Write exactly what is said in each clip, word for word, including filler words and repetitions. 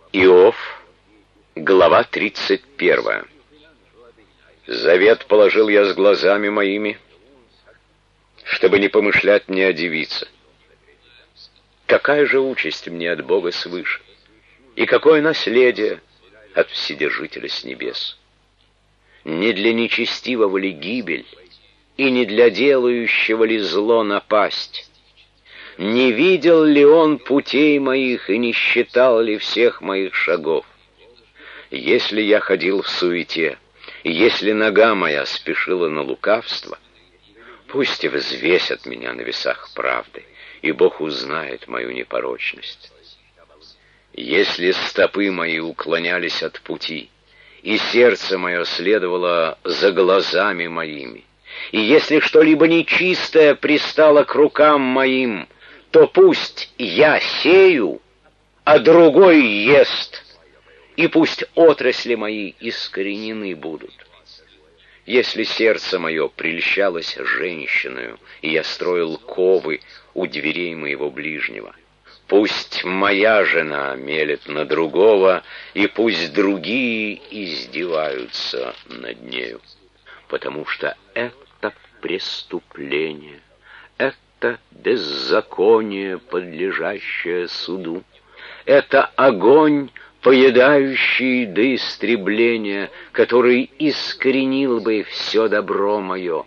Иов, глава тридцать первая. Завет положил я с глазами моими, чтобы не помышлять мне о девице. Какая же участь мне от Бога свыше, и какое наследие от Вседержителя с небес? Не для нечестивого ли гибель, и не для делающего ли зло напасть? Не видел ли он путей моих, и не считал ли всех моих шагов? Если я ходил в суете, и если нога моя спешила на лукавство, пусть взвесят меня на весах правды, и Бог узнает мою непорочность. Если стопы мои уклонялись от пути, и сердце мое следовало за глазами моими, и если что-либо нечистое пристало к рукам моим, то пусть я сею, а другой ест, и пусть отрасли мои искоренены будут. Если сердце мое прельщалось женщиною, и я строил ковы у дверей моего ближнего, пусть моя жена мелет на другого, и пусть другие издеваются над нею, потому что это преступление, это беззаконие, подлежащее суду, это огонь, поедающий до истребления, который искоренил бы все добро мое.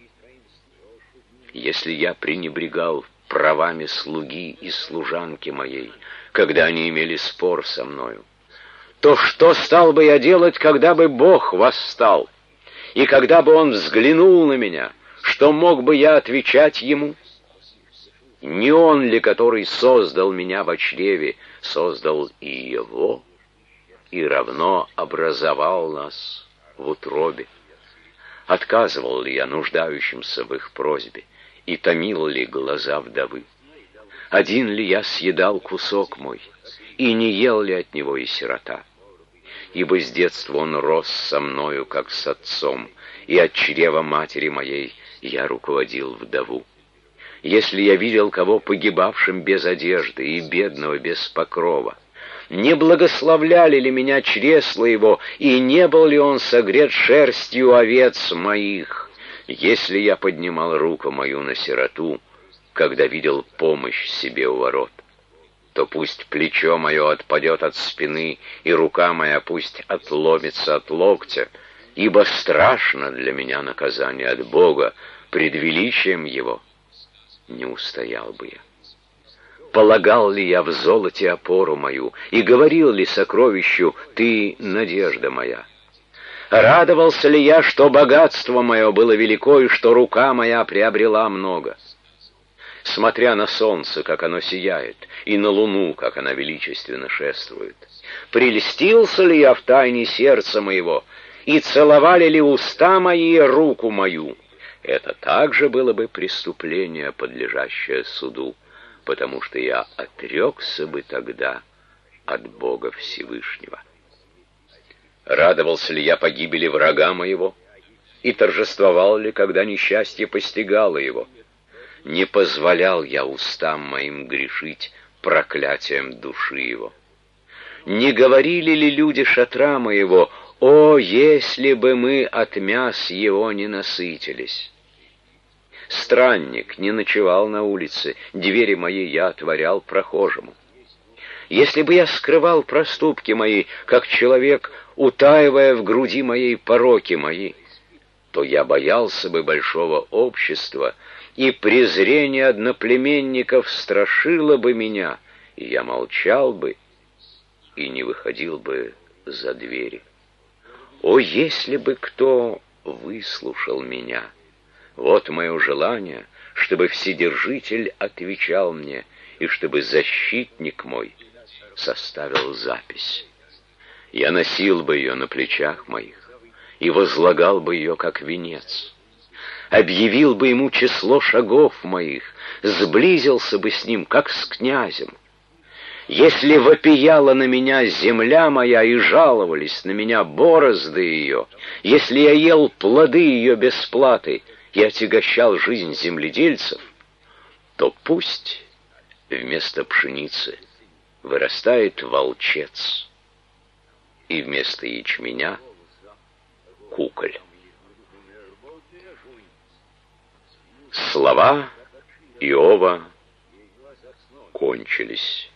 Если я пренебрегал правами слуги и служанки моей, когда они имели спор со мною, то что стал бы я делать, когда бы Бог восстал, и когда бы Он взглянул на меня, что мог бы я отвечать Ему? Не Он ли, который создал меня во чреве, создал и его, и равно образовал нас в утробе? Отказывал ли я нуждающимся в их просьбе, и томил ли глаза вдовы? Один ли я съедал кусок мой, и не ел ли от него и сирота? Ибо с детства он рос со мною, как с отцом, и от чрева матери моей я руководил вдову. Если я видел кого погибавшим без одежды и бедного без покрова, не благословляли ли меня чресла его, и не был ли он согрет шерстью овец моих? Если я поднимал руку мою на сироту, когда видел помощь себе у ворот, то пусть плечо мое отпадет от спины, и рука моя пусть отломится от локтя, ибо страшно для меня наказание от Бога, пред величием Его не устоял бы я. Полагал ли я в золоте опору мою, и говорил ли сокровищу: «Ты надежда моя»? Радовался ли я, что богатство мое было велико, и что рука моя приобрела много? Смотря на солнце, как оно сияет, и на луну, как она величественно шествует, прельстился ли я в тайне сердца моего, и целовали ли уста мои руку мою? Это также было бы преступление, подлежащее суду, потому что я отрекся бы тогда от Бога Всевышнего. Радовался ли я погибели врага моего, и торжествовал ли, когда несчастье постигало его? Не позволял я устам моим грешить проклятием души его. Не говорили ли люди шатра моего: «О, если бы мы от мяс его не насытились!» Странник не ночевал на улице, двери мои я отворял прохожему. Если бы я скрывал проступки мои, как человек, утаивая в груди моей пороки мои, то я боялся бы большого общества, и презрение одноплеменников страшило бы меня, и я молчал бы и не выходил бы за двери. О, если бы кто выслушал меня! Вот мое желание, чтобы Вседержитель отвечал мне, и чтобы защитник мой составил запись. Я носил бы ее на плечах моих и возлагал бы ее как венец. Объявил бы ему число шагов моих, сблизился бы с ним, как с князем. Если вопияла на меня земля моя и жаловались на меня борозды ее, если я ел плоды ее без платы и отягощал жизнь земледельцев, то пусть вместо пшеницы вырастает волчец, и вместо ячменя куколь. Слова Иова кончились.